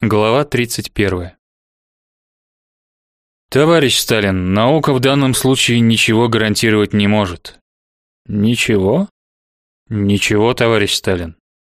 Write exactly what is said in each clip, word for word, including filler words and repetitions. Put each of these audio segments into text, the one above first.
Глава тридцать первая. Товарищ Сталин, наука в данном случае ничего гарантировать не может. Ничего? Ничего, товарищ Сталин.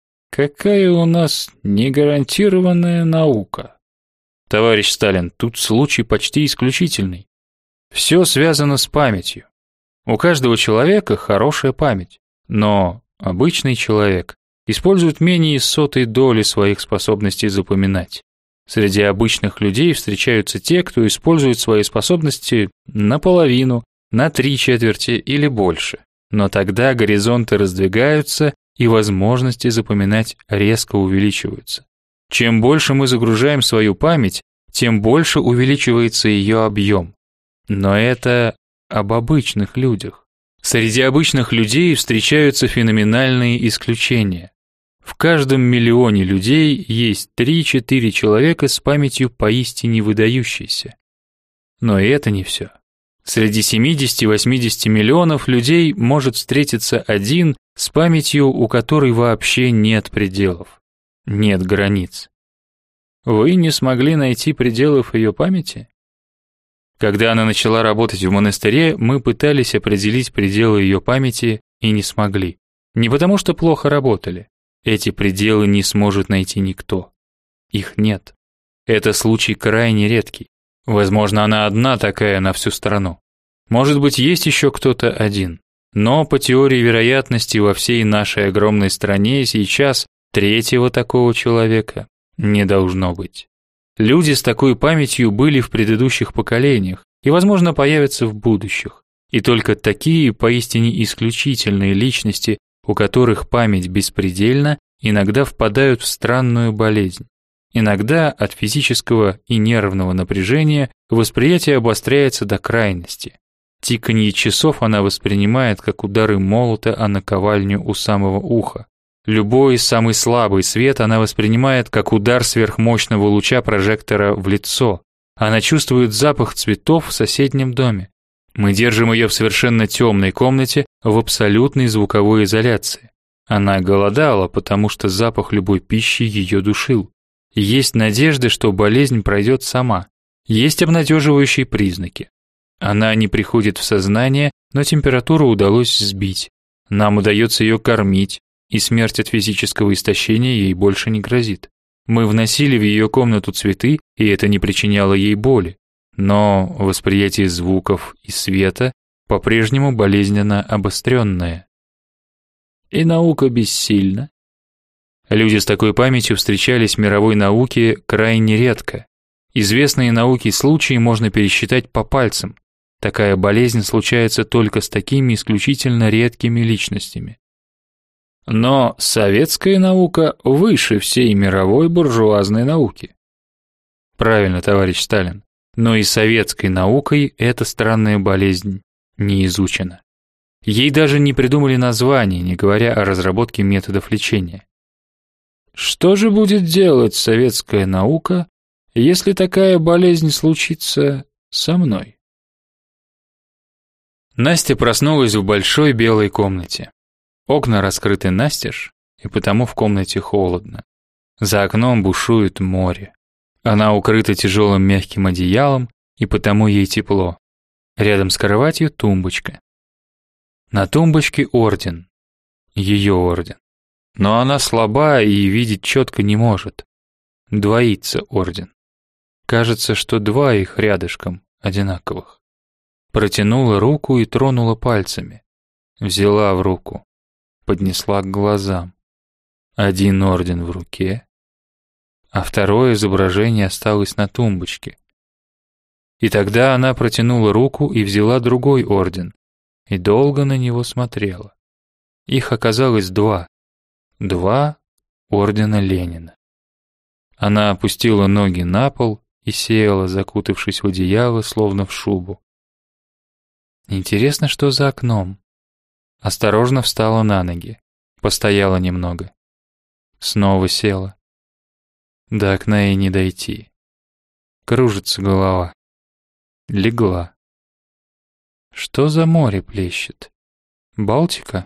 Какая у нас негарантированная наука? Товарищ Сталин, тут случай почти исключительный. Все связано с памятью. У каждого человека хорошая память, но обычный человек используют менее сотой доли своих способностей запоминать. Среди обычных людей встречаются те, кто использует свои способности наполовину, на три четверти или больше. Но тогда горизонты раздвигаются, и возможности запоминать резко увеличиваются. Чем больше мы загружаем свою память, тем больше увеличивается ее объем. Но это об обычных людях. Среди обычных людей встречаются феноменальные исключения. В каждом миллионе людей есть три-четыре человека с памятью поистине выдающейся. Но и это не все. Среди семидесяти-восьмидесяти миллионов людей может встретиться один с памятью, у которой вообще нет пределов, нет границ. Вы не смогли найти пределов ее памяти? Когда она начала работать в монастыре, мы пытались определить пределы ее памяти и не смогли. Не потому что плохо работали. Эти пределы не сможет найти никто. Их нет. Это случай крайне редкий. Возможно, она одна такая на всю страну. Может быть, есть еще кто-то один. Но по теории вероятности во всей нашей огромной стране сейчас третьего такого человека не должно быть. Люди с такой памятью были в предыдущих поколениях и, возможно, появятся в будущих. И только такие поистине исключительные личности, у которых память беспредельна, иногда впадают в странную болезнь. Иногда от физического и нервного напряжения восприятие обостряется до крайности. Тиканье часов она воспринимает как удары молота о наковальню у самого уха. Любой самый слабый свет она воспринимает как удар сверхмощного луча прожектора в лицо. Она чувствует запах цветов в соседнем доме. Мы держим ее в совершенно темной комнате в абсолютной звуковой изоляции. Она голодала, потому что запах любой пищи ее душил. Есть надежда, что болезнь пройдет сама. Есть обнадеживающие признаки. Она не приходит в сознание, но температуру удалось сбить. Нам удается ее кормить, и смерть от физического истощения ей больше не грозит. Мы вносили в ее комнату цветы, и это не причиняло ей боли. Но восприятие звуков и света по-прежнему болезненно обостренное. И наука бессильна. Люди с такой памятью встречались в мировой науке крайне редко. Известные науке случаи можно пересчитать по пальцам. Такая болезнь случается только с такими исключительно редкими личностями. Но советская наука выше всей мировой буржуазной науки. Правильно, товарищ Сталин. Но и советской наукой эта странная болезнь не изучена. Ей даже не придумали название, не говоря о разработке методов лечения. Что же будет делать советская наука, если такая болезнь случится со мной? Настя проснулась в большой белой комнате. Окна раскрыты настежь, и потому в комнате холодно. За окном бушует море. Она укрыта тяжелым мягким одеялом, и потому ей тепло. Рядом с кроватью тумбочка. На тумбочке орден. Ее орден. Но она слаба и видеть четко не может. Двоится орден. Кажется, что два их рядышком, одинаковых. Протянула руку и тронула пальцами. Взяла в руку. Поднесла к глазам. Один орден в руке, а второе изображение осталось на тумбочке. И тогда она протянула руку и взяла другой орден, и долго на него смотрела. Их оказалось два. Два ордена Ленина. Она опустила ноги на пол и села, закутавшись в одеяло, словно в шубу. Интересно, что за окном? Осторожно встала на ноги, постояла немного. Снова села. До окна и не дойти. Кружится голова. Легла. Что за море плещет? Балтика?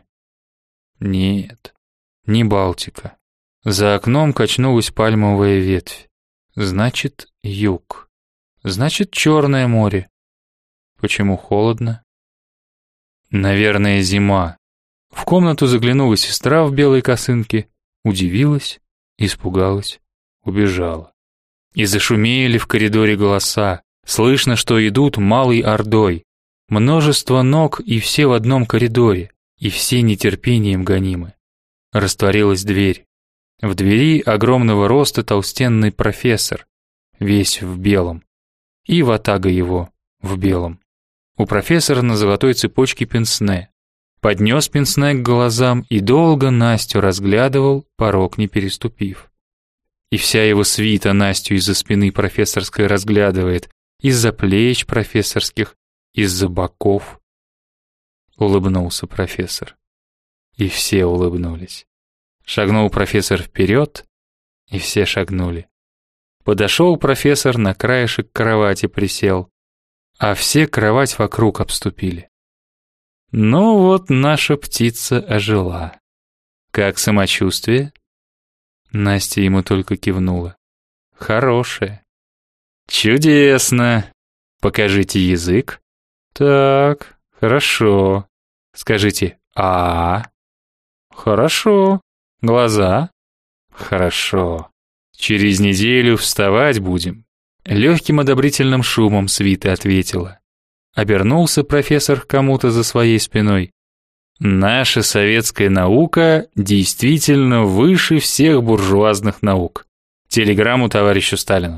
Нет, не Балтика. За окном качнулась пальмовая ветвь. Значит, юг. Значит, Черное море. Почему холодно? Наверное, зима. В комнату заглянула сестра в белой косынке, удивилась, испугалась, убежала. И зашумели в коридоре голоса. Слышно, что идут малой ордой. Множество ног, и все в одном коридоре, и все нетерпением гонимы. Растворилась дверь. В двери огромного роста толстенный профессор, весь в белом, и ватага его в белом. У профессора на золотой цепочке пенсне. Поднес пенсне к глазам и долго Настю разглядывал, порог не переступив. И вся его свита Настю из-за спины профессорской разглядывает, из-за плеч профессорских, из-за боков. Улыбнулся профессор. И все улыбнулись. Шагнул профессор вперед, и все шагнули. Подошел профессор, на краешек кровати присел, а все кровать вокруг обступили. Ну вот наша птица ожила. Как самочувствие? Настя ему только кивнула. Хорошее. Чудесно. Покажите язык. Так, хорошо. Скажите «а». Хорошо. Глаза. Хорошо. Через неделю вставать будем. Легким одобрительным шумом свита ответила. Обернулся профессор к кому-то за своей спиной. Наша советская наука действительно выше всех буржуазных наук. Телеграмму товарищу Сталину.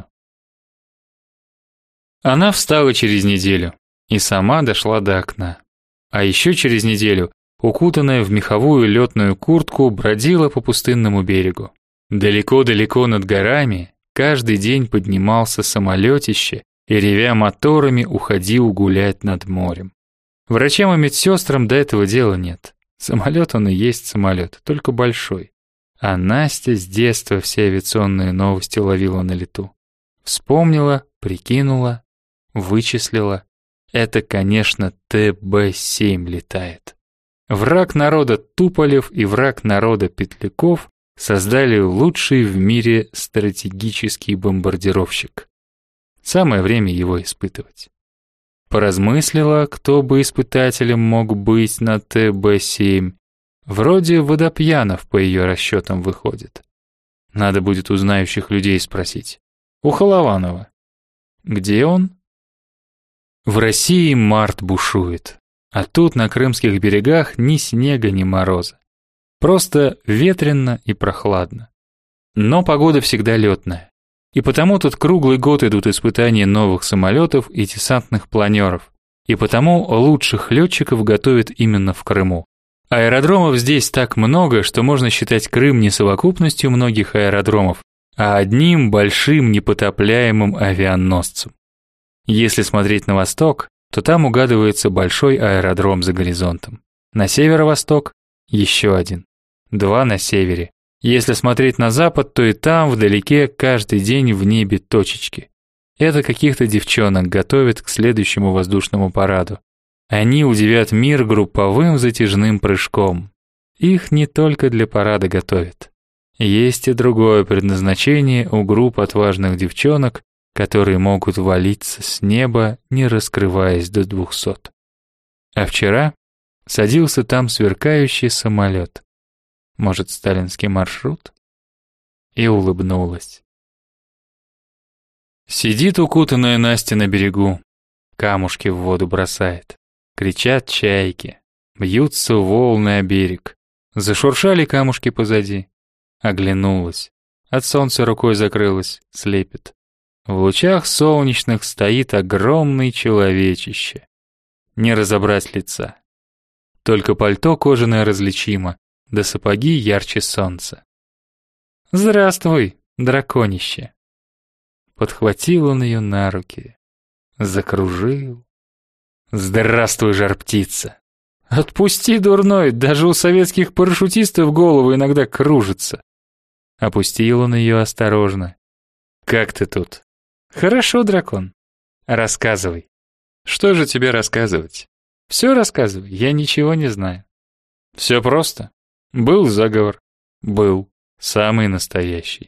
Она встала через неделю и сама дошла до окна. А еще через неделю, укутанная в меховую летную куртку, бродила по пустынному берегу. Далеко-далеко над горами каждый день поднимался самолетище и, ревя моторами, уходил гулять над морем. Врачам и медсестрам до этого дела нет. Самолет он и есть самолет, только большой. А Настя с детства все авиационные новости ловила на лету. Вспомнила, прикинула, вычислила. Это, конечно, Тэ Бэ семь летает. Враг народа Туполев и враг народа Петляков создали лучший в мире стратегический бомбардировщик. Самое время его испытывать. Поразмыслила, кто бы испытателем мог быть на Тэ Бэ семь. Вроде Водопьянов по ее расчетам выходит. Надо будет у знающих людей спросить. У Холованова. Где он? В России март бушует, а тут на крымских берегах ни снега, ни мороза. Просто ветрено и прохладно. Но погода всегда летная. И потому тут круглый год идут испытания новых самолетов и десантных планеров. И потому лучших летчиков готовят именно в Крыму. Аэродромов здесь так много, что можно считать Крым не совокупностью многих аэродромов, а одним большим непотопляемым авианосцем. Если смотреть на восток, то там угадывается большой аэродром за горизонтом. На северо-восток еще один. Два на севере. Если смотреть на запад, то и там вдалеке каждый день в небе точечки. Это каких-то девчонок готовят к следующему воздушному параду. Они удивят мир групповым затяжным прыжком. Их не только для парада готовят. Есть и другое предназначение у групп отважных девчонок, которые могут валиться с неба, не раскрываясь до двухсот. А вчера садился там сверкающий самолет. Может, сталинский маршрут? И улыбнулась. Сидит укутанная Настя на берегу, камушки в воду бросает. Кричат чайки, бьются волны о берег. Зашуршали камушки позади. Оглянулась. От солнца рукой закрылась, слепит. В лучах солнечных стоит огромный человечище. Не разобрать лица. Только пальто кожаное различимо, да сапоги ярче солнца. «Здравствуй, драконище!» Подхватил он ее на руки, закружил. «Здравствуй, жар-птица!» «Отпусти, дурной, даже у советских парашютистов голову иногда кружится!» Опустил он ее осторожно. «Как ты тут?» «Хорошо, дракон. Рассказывай». «Что же тебе рассказывать?» «Все рассказывай, я ничего не знаю». «Все просто. Был заговор. Был. Самый настоящий.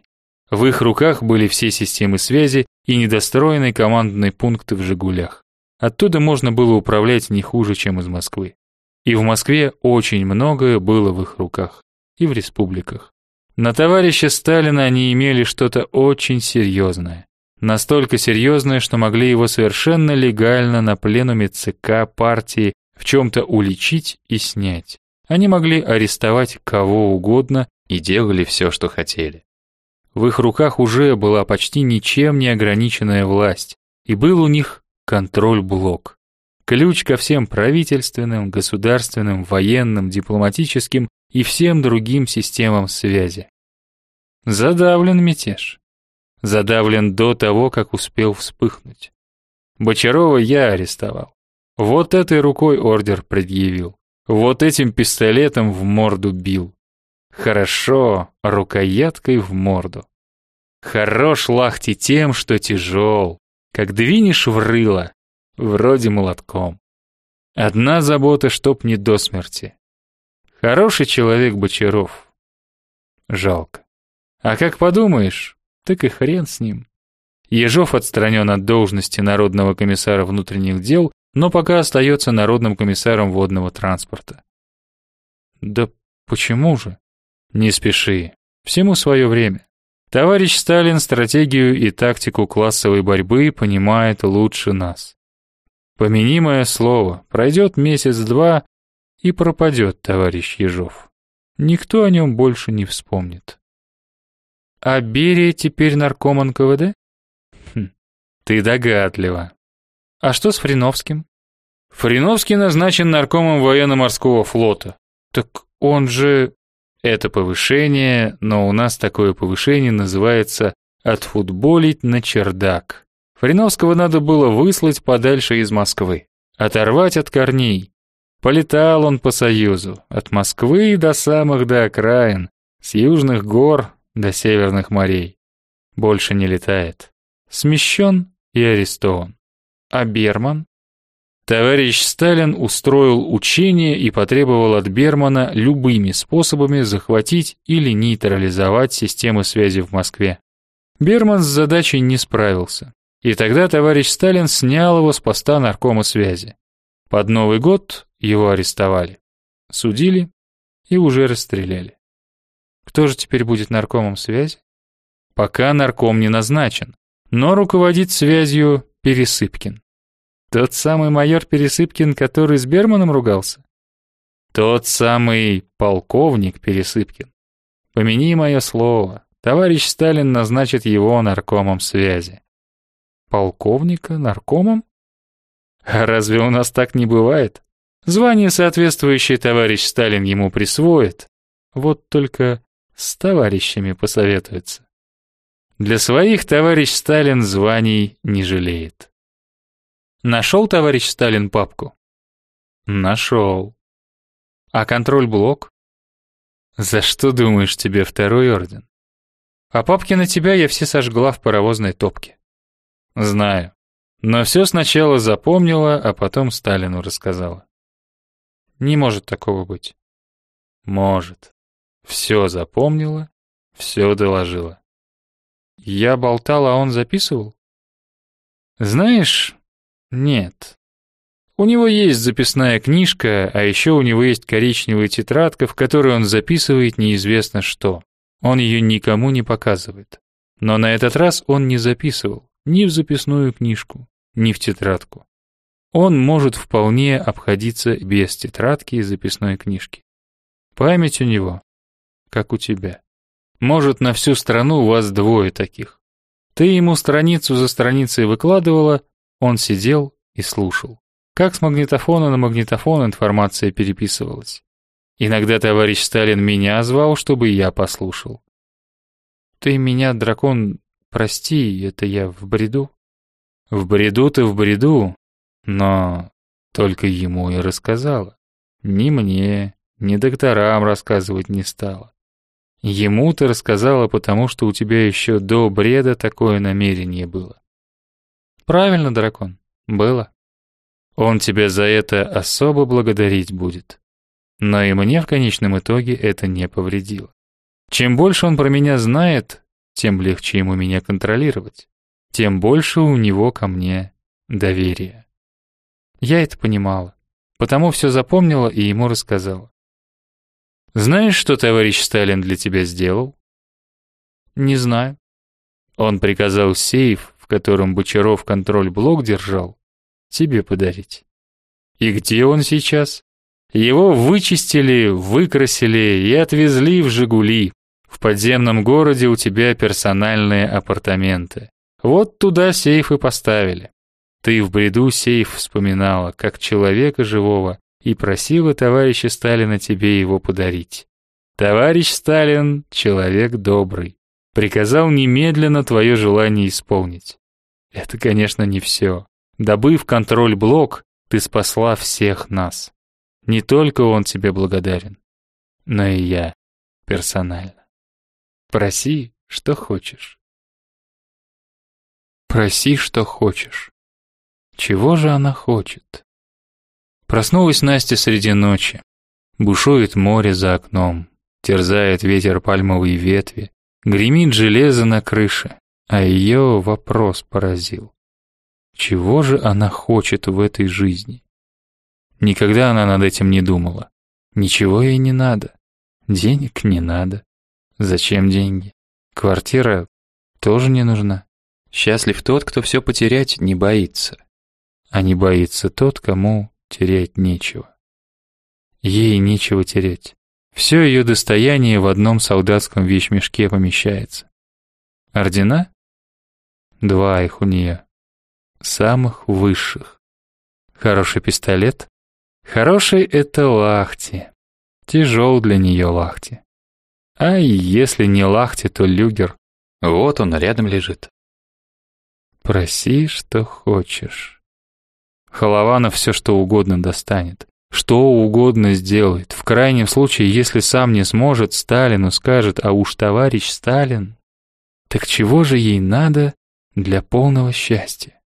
В их руках были все системы связи и недостроенные командные пункты в «Жигулях». Оттуда можно было управлять не хуже, чем из Москвы. И в Москве очень многое было в их руках, и в республиках. На товарища Сталина они имели что-то очень серьезное. Настолько серьезное, что могли его совершенно легально на пленуме ЦК партии в чем-то уличить и снять. Они могли арестовать кого угодно и делали все, что хотели. В их руках уже была почти ничем не ограниченная власть, и был у них контроль-блок. Ключ ко всем правительственным, государственным, военным, дипломатическим и всем другим системам связи. Задавлен мятеж. Задавлен до того, как успел вспыхнуть. Бочарова я арестовал. Вот этой рукой ордер предъявил. Вот этим пистолетом в морду бил. Хорошо, рукояткой в морду. Хорош лахти тем, что тяжел. Как двинешь в рыло, вроде молотком. Одна забота, чтоб не до смерти. Хороший человек Бочаров. Жалко. А как подумаешь, так и хрен с ним. Ежов отстранен от должности народного комиссара внутренних дел, но пока остается народным комиссаром водного транспорта. Да почему же? Не спеши. Всему свое время. Товарищ Сталин стратегию и тактику классовой борьбы понимает лучше нас. Помяни мое слово, пройдет месяц-два и пропадет товарищ Ежов. Никто о нем больше не вспомнит. А Берия теперь нарком эн ка вэ дэ? Хм, ты догадлива. А что с Фриновским? Фриновский назначен наркомом военно-морского флота. Так он же... Это повышение, но у нас такое повышение называется «отфутболить на чердак». Фриновского надо было выслать подальше из Москвы, оторвать от корней. Полетал он по Союзу, от Москвы до самых до окраин, с южных гор до северных морей. Больше не летает. Смещен и арестован. А Берман? Товарищ Сталин устроил учение и потребовал от Бермана любыми способами захватить или нейтрализовать системы связи в Москве. Берман с задачей не справился. И тогда товарищ Сталин снял его с поста наркома связи. Под Новый год его арестовали, судили и уже расстреляли. Кто же теперь будет наркомом связи? Пока нарком не назначен, но руководит связью Пересыпкин. Тот самый майор Пересыпкин, который с Берманом ругался? Тот самый полковник Пересыпкин. Помяни мое слово, товарищ Сталин назначит его наркомом связи. Полковника наркомом? А разве у нас так не бывает? Звание соответствующее товарищ Сталин ему присвоит. Вот только с товарищами посоветуется. Для своих товарищ Сталин званий не жалеет. Нашел товарищ Сталин папку? Нашел. А контроль-блок? За что, думаешь, тебе второй орден? А папки на тебя я все сожгла в паровозной топке. Знаю. Но все сначала запомнила, а потом Сталину рассказала. Не может такого быть. Может. Все запомнила, все доложила. Я болтал, а он записывал? Знаешь, нет. У него есть записная книжка, а еще у него есть коричневая тетрадка, в которой он записывает неизвестно что. Он ее никому не показывает. Но на этот раз он не записывал ни в записную книжку, ни в тетрадку. Он может вполне обходиться без тетрадки и записной книжки. Память у него, как у тебя. Может, на всю страну у вас двое таких. Ты ему страницу за страницей выкладывала, он сидел и слушал. Как с магнитофона на магнитофон информация переписывалась. Иногда товарищ Сталин меня звал, чтобы я послушал. Ты меня, дракон, прости, это я в бреду. В бреду ты в бреду, но только ему и рассказала. Ни мне, ни докторам рассказывать не стала. Ему ты рассказала, потому что у тебя еще до бреда такое намерение было. Правильно, дракон, было. Он тебя за это особо благодарить будет. Но и мне в конечном итоге это не повредило. Чем больше он про меня знает, тем легче ему меня контролировать, тем больше у него ко мне доверия. Я это понимала, потому все запомнила и ему рассказала. Знаешь, что товарищ Сталин для тебя сделал? Не знаю. Он приказал сейф, в котором Бочаров контроль-блок держал, тебе подарить. И где он сейчас? Его вычистили, выкрасили и отвезли в «Жигули». В подземном городе у тебя персональные апартаменты. Вот туда сейф и поставили. Ты в бреду сейф вспоминала, как человека живого, и просила товарища Сталина тебе его подарить. Товарищ Сталин — человек добрый. Приказал немедленно твое желание исполнить. Это, конечно, не все. Добыв контроль-блок, ты спасла всех нас. Не только он тебе благодарен, но и я персонально. Проси, что хочешь. Проси, что хочешь. Чего же она хочет? Проснулась Настя среди ночи. Бушует море за окном, терзает ветер пальмовые ветви, гремит железо на крыше, а ее вопрос поразил. Чего же она хочет в этой жизни? Никогда она над этим не думала. Ничего ей не надо. Денег не надо. Зачем деньги? Квартира тоже не нужна. Счастлив тот, кто все потерять не боится. А не боится тот, кому терять нечего. Ей нечего терять. Все ее достояние в одном солдатском вещмешке помещается. Ордена? Два их у нее. Самых высших. Хороший пистолет? Хороший — это Лахти. Тяжел для нее Лахти. А если не Лахти, то люгер. Вот он рядом лежит. Проси, что хочешь. Холованов все что угодно достанет. Что угодно сделает. В крайнем случае, если сам не сможет, Сталину скажет, а уж товарищ Сталин. Так чего же ей надо для полного счастья?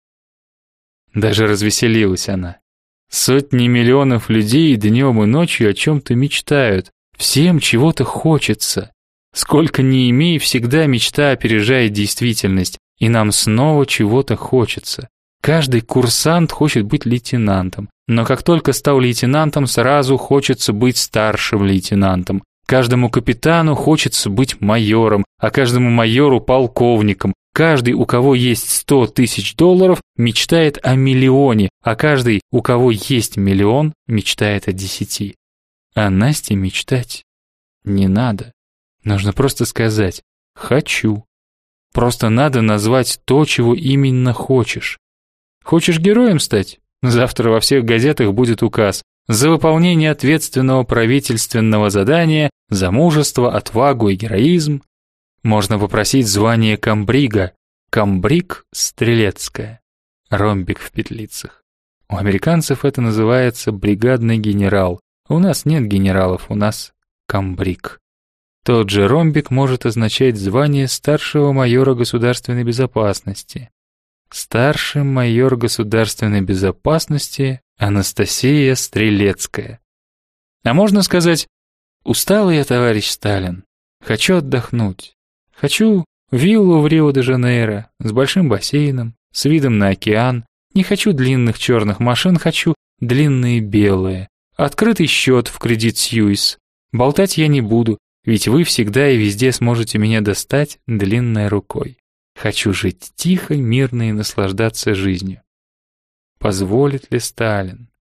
Даже развеселилась она. Сотни миллионов людей днем и ночью о чем-то мечтают. Всем чего-то хочется. Сколько ни имей, всегда мечта опережает действительность, и нам снова чего-то хочется. Каждый курсант хочет быть лейтенантом, но как только стал лейтенантом, сразу хочется быть старшим лейтенантом. Каждому капитану хочется быть майором, а каждому майору полковником. Каждый, у кого есть сто тысяч долларов, мечтает о миллионе, а каждый, у кого есть миллион, мечтает о десяти. А Насте мечтать не надо. Нужно просто сказать «хочу». Просто надо назвать то, чего именно хочешь. Хочешь героем стать? Завтра во всех газетах будет указ. За выполнение ответственного правительственного задания, за мужество, отвагу и героизм. Можно попросить звание комбрига. Комбриг — стрелецкое. Ромбик в петлицах. У американцев это называется бригадный генерал. У нас нет генералов, у нас комбриг. Тот же ромбик может означать звание старшего майора государственной безопасности. Старший майор государственной безопасности Анастасия Стрелецкая. А можно сказать: «Устал я, товарищ Сталин, хочу отдохнуть. Хочу виллу в Рио-де-Жанейро с большим бассейном, с видом на океан. Не хочу длинных черных машин, хочу длинные белые. Открытый счет в Credit Suisse. Болтать я не буду, ведь вы всегда и везде сможете меня достать длинной рукой. Хочу жить тихо, мирно и наслаждаться жизнью». Позволит ли Сталин?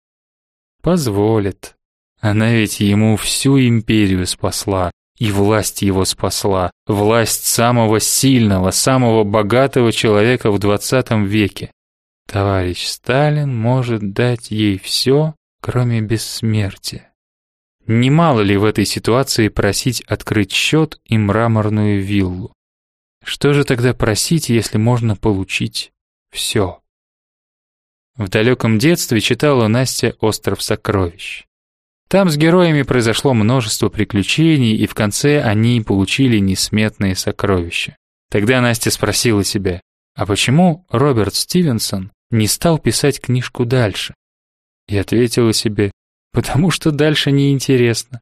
Позволит. Она ведь ему всю империю спасла, и власть его спасла, власть самого сильного, самого богатого человека в двадцатом веке. Товарищ Сталин может дать ей все, кроме бессмертия. Немало ли в этой ситуации просить открыть счет и мраморную виллу? Что же тогда просить, если можно получить все? В далеком детстве читала Настя «Остров сокровищ». Там с героями произошло множество приключений, и в конце они получили несметные сокровища. Тогда Настя спросила себя, а почему Роберт Стивенсон не стал писать книжку дальше? И ответила себе, потому что дальше неинтересно.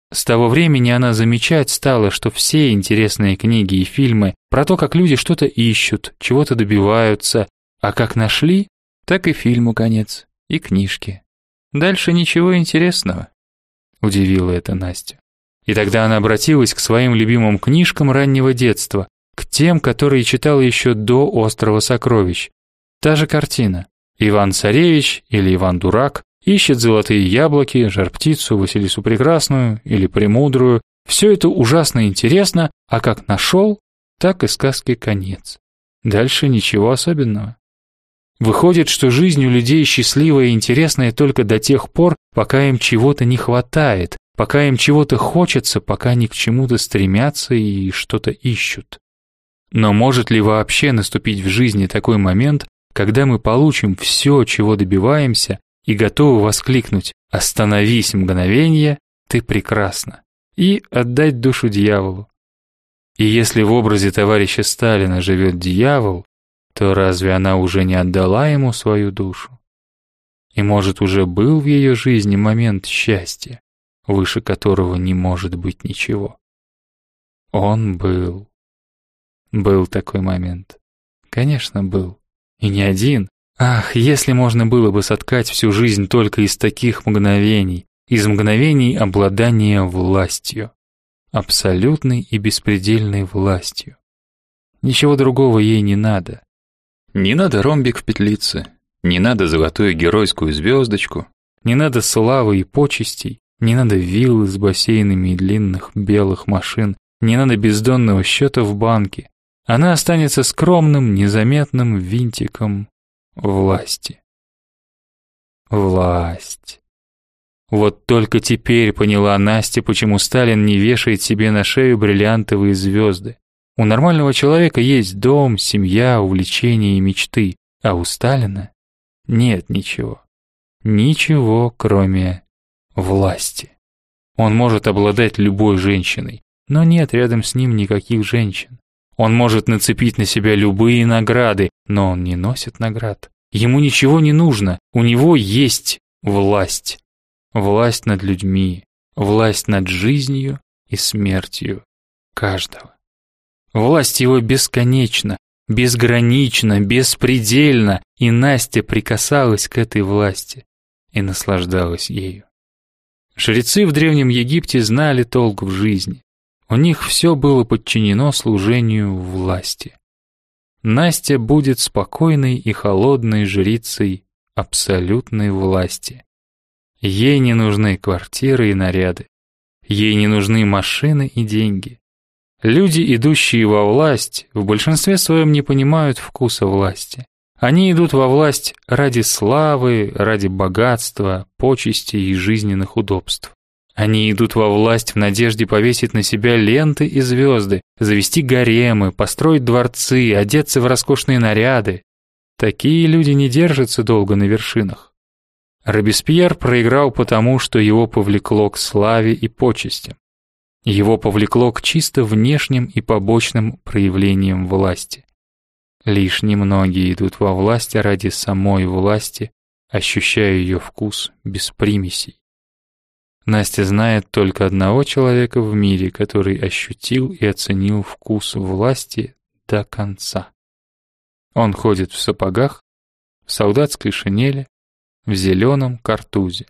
С того времени она замечать стала, что все интересные книги и фильмы про то, как люди что-то ищут, чего-то добиваются, а как нашли, так и фильму конец, и книжке. Дальше ничего интересного. Удивило это Настю. И тогда она обратилась к своим любимым книжкам раннего детства, к тем, которые читала еще до «Острова сокровищ». Та же картина. Иван-царевич или Иван-дурак ищет золотые яблоки, жар-птицу, Василису прекрасную или премудрую. Все это ужасно интересно, а как нашел, так и сказке конец. Дальше ничего особенного. Выходит, что жизнь у людей счастливая и интересная только до тех пор, пока им чего-то не хватает, пока им чего-то хочется, пока они к чему-то стремятся и что-то ищут. Но может ли вообще наступить в жизни такой момент, когда мы получим все, чего добиваемся, и готовы воскликнуть «Остановись мгновенье, ты прекрасна!» и отдать душу дьяволу? И если в образе товарища Сталина живет дьявол, то разве она уже не отдала ему свою душу? И может уже был в ее жизни момент счастья, выше которого не может быть ничего? Он был. Был такой момент. Конечно, был. И не один. Ах, если можно было бы соткать всю жизнь только из таких мгновений, из мгновений обладания властью, абсолютной и беспредельной властью. Ничего другого ей не надо. Не надо ромбик в петлице, не надо золотую геройскую звездочку, не надо славы и почестей, не надо виллы с бассейнами и длинных белых машин, не надо бездонного счета в банке. Она останется скромным, незаметным винтиком власти. Власть. Вот только теперь поняла Настя, почему Сталин не вешает себе на шею бриллиантовые звезды. У нормального человека есть дом, семья, увлечения и мечты, а у Сталина нет ничего. Ничего, кроме власти. Он может обладать любой женщиной, но нет рядом с ним никаких женщин. Он может нацепить на себя любые награды, но он не носит наград. Ему ничего не нужно, у него есть власть. Власть над людьми, власть над жизнью и смертью каждого. Власть его бесконечна, безгранична, беспредельна, и Настя прикасалась к этой власти и наслаждалась ею. Жрецы в Древнем Египте знали толк в жизни. У них все было подчинено служению власти. Настя будет спокойной и холодной жрицей абсолютной власти. Ей не нужны квартиры и наряды. Ей не нужны машины и деньги. Люди, идущие во власть, в большинстве своем не понимают вкуса власти. Они идут во власть ради славы, ради богатства, почестей и жизненных удобств. Они идут во власть в надежде повесить на себя ленты и звезды, завести гаремы, построить дворцы, одеться в роскошные наряды. Такие люди не держатся долго на вершинах. Робеспьер проиграл потому, что его повлекло к славе и почестям. Его повлекло к чисто внешним и побочным проявлениям власти. Лишь немногие идут во власть ради самой власти, ощущая ее вкус без примесей. Настя знает только одного человека в мире, который ощутил и оценил вкус власти до конца. Он ходит в сапогах, в солдатской шинели, в зеленом картузе.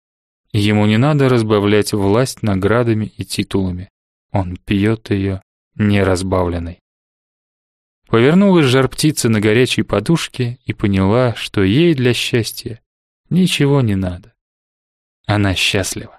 Ему не надо разбавлять власть наградами и титулами. Он пьет ее неразбавленной. Повернулась жар-птица на горячей подушке и поняла, что ей для счастья ничего не надо. Она счастлива.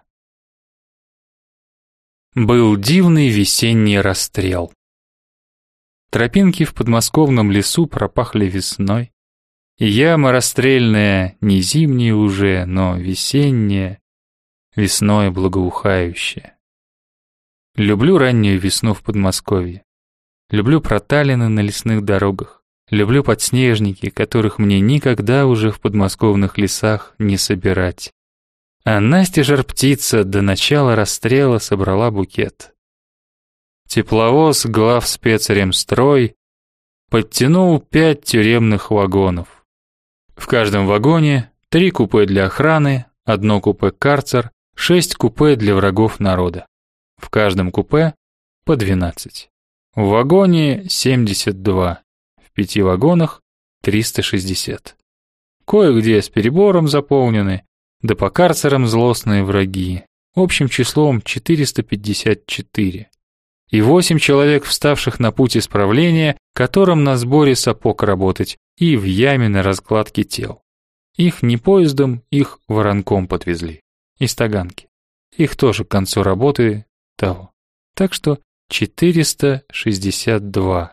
Был дивный весенний расстрел. Тропинки в подмосковном лесу пропахли весной. Яма расстрельная, не зимняя уже, но весенняя, весной благоухающая. Люблю раннюю весну в Подмосковье. Люблю проталины на лесных дорогах. Люблю подснежники, которых мне никогда уже в подмосковных лесах не собирать. А Настя жар-птица до начала расстрела собрала букет. Тепловоз главспецремстрой подтянул пять тюремных вагонов. В каждом вагоне три купе для охраны, одно купе карцер, шесть купе для врагов народа. В каждом купе по двенадцать. В вагоне семьдесят два, в пяти вагонах триста шестьдесят. Кое-где с перебором заполнены, да по карцерам злостные враги. Общим числом четыреста пятьдесят четыре. И восемь человек, вставших на путь исправления, которым на сборе сапог работать и в яме на раскладке тел. Их не поездом, их воронком подвезли. Из Таганки. Их тоже к концу работы того. Так что четыреста шестьдесят два.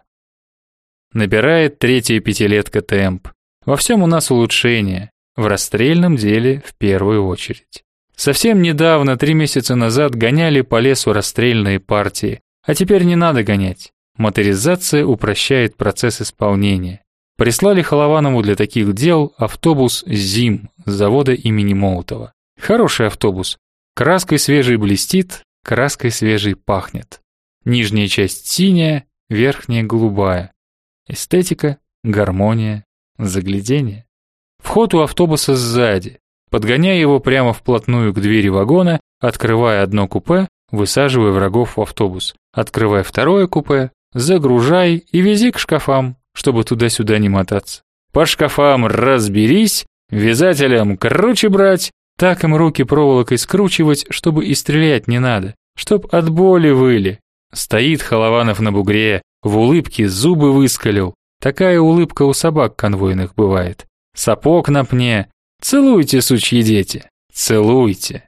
Набирает третья пятилетка темп. Во всем у нас улучшение. В расстрельном деле в первую очередь. Совсем недавно, три месяца назад, гоняли по лесу расстрельные партии. А теперь не надо гонять. Моторизация упрощает процесс исполнения. Прислали Холованову для таких дел автобус «Зим» с завода имени Молотова. Хороший автобус. Краской свежей блестит, краской свежей пахнет. Нижняя часть синяя, верхняя голубая. Эстетика, гармония, заглядение. Вход у автобуса сзади. Подгоняя его прямо вплотную к двери вагона, открывая одно купе, высаживая врагов в автобус. Открывай второе купе, загружай и вези к шкафам, чтобы туда-сюда не мотаться. По шкафам разберись, вязателям круче брать, так им руки проволокой скручивать, чтобы и стрелять не надо, чтоб от боли выли. Стоит Холованов на бугре, в улыбке зубы выскалил. Такая улыбка у собак конвойных бывает. Сапог на пне. Целуйте, сучьи дети, целуйте.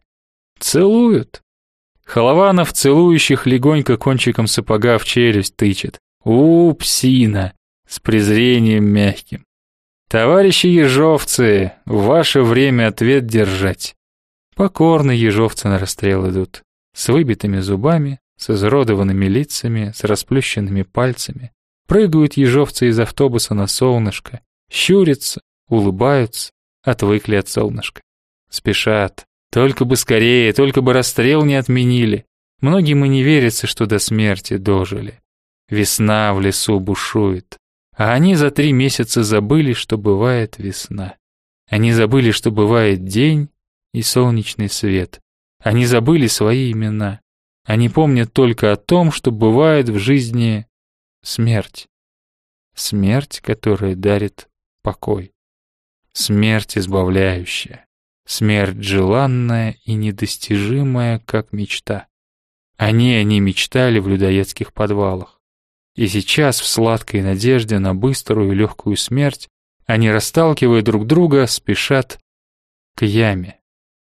Целуют. Холованов целующих легонько кончиком сапога в челюсть тычет. У, псина, с презрением мягким. Товарищи ежовцы, ваше время ответ держать. Покорно ежовцы на расстрел идут. С выбитыми зубами, с изуродованными лицами, с расплющенными пальцами. Прыгают ежовцы из автобуса на солнышко. Щурятся, улыбаются, отвыкли от солнышка. Спешат. Только бы скорее, только бы расстрел не отменили. Многим и не верится, что до смерти дожили. Весна в лесу бушует. А они за три месяца забыли, что бывает весна. Они забыли, что бывает день и солнечный свет. Они забыли свои имена. Они помнят только о том, что бывает в жизни смерть. Смерть, которая дарит покой. Смерть избавляющая. Смерть желанная и недостижимая, как мечта. О ней они мечтали в людоедских подвалах. И сейчас, в сладкой надежде на быструю и легкую смерть, они, расталкивая друг друга, спешат к яме.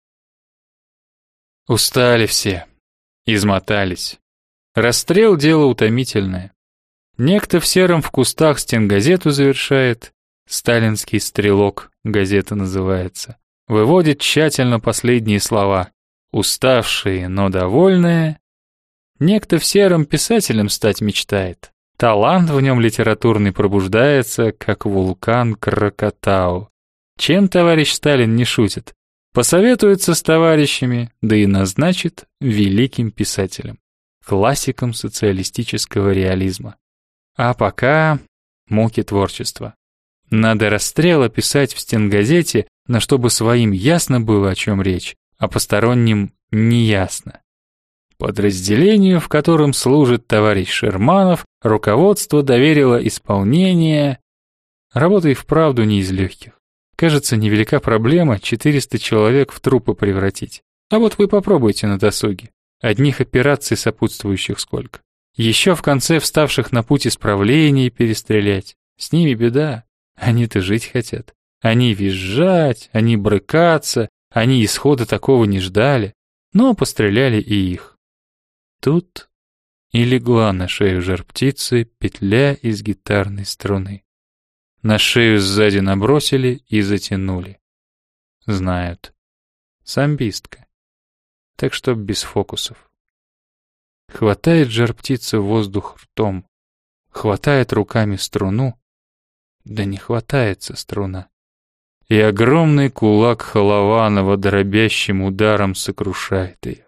Устали все, измотались. Расстрел — дело утомительное. Некто в сером в кустах стенгазету завершает, «Сталинский стрелок» газета называется. Выводит тщательно последние слова. Уставшие, но довольные. Некто в сером писателем стать мечтает. Талант в нем литературный пробуждается, как вулкан Кракатау. Чем товарищ Сталин не шутит? Посоветуется с товарищами, да и назначит великим писателем, классиком социалистического реализма. А пока муки творчества. Надо расстрел описать в стенгазете, но чтобы своим ясно было, о чем речь, а посторонним не ясно. Подразделению, в котором служит товарищ Шерманов, руководство доверило исполнение. Работа и вправду не из легких. Кажется, невелика проблема четыреста человек в трупы превратить. А вот вы попробуйте на досуге. Одних операций сопутствующих сколько. Еще в конце вставших на путь исправлений перестрелять. С ними беда. Они-то жить хотят. Они визжать, они брыкаться, они исхода такого не ждали. Но постреляли и их. Тут и легла на шею жар-птицы петля из гитарной струны. На шею сзади набросили и затянули. Знают. Самбистка. Так что без фокусов. Хватает жар-птица воздух ртом. Хватает руками струну. Да не хватается струна. И огромный кулак Холованова дробящим ударом сокрушает ее.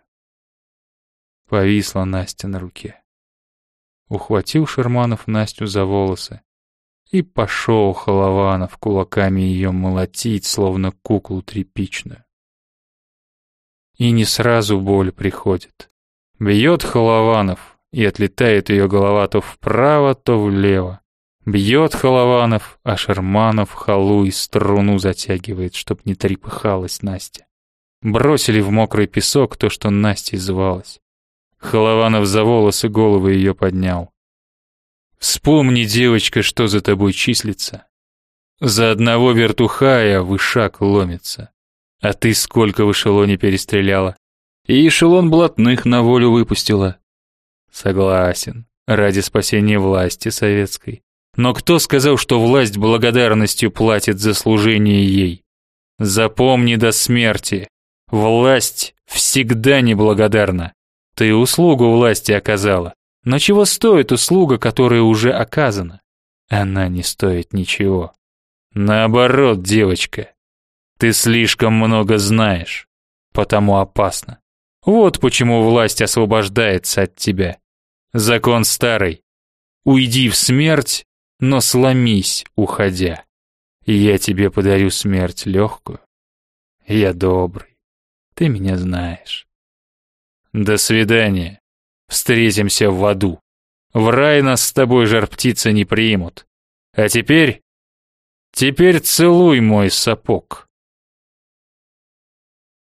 Повисла Настя на руке. Ухватил Шерманов Настю за волосы. И пошел Холованов кулаками ее молотить, словно куклу тряпичную. и не сразу боль приходит. Бьет Холованов, и отлетает ее голова то вправо, то влево. Бьет Холованов, а Шерманов халу и струну затягивает, чтоб не трепыхалась Настя. Бросили в мокрый песок то, что Настей звалось. Холованов за волосы головы ее поднял. Вспомни, девочка, что за тобой числится. За одного вертухая вышак ломится. А ты сколько в эшелоне перестреляла? И эшелон блатных на волю выпустила. Согласен, ради спасения власти советской. Но кто сказал, что власть благодарностью платит за служение ей? Запомни до смерти, власть всегда неблагодарна. Ты услугу власти оказала. Но чего стоит услуга, которая уже оказана? Она не стоит ничего. Наоборот, девочка, ты слишком много знаешь, потому опасно. Вот почему власть освобождается от тебя. Закон старый. Уйди в смерть, но сломись, уходя. Я тебе подарю смерть легкую. Я добрый. Ты меня знаешь. До свидания. Встретимся в аду. В рай нас с тобой, жар-птица, не примут. А теперь... Теперь целуй мой сапог.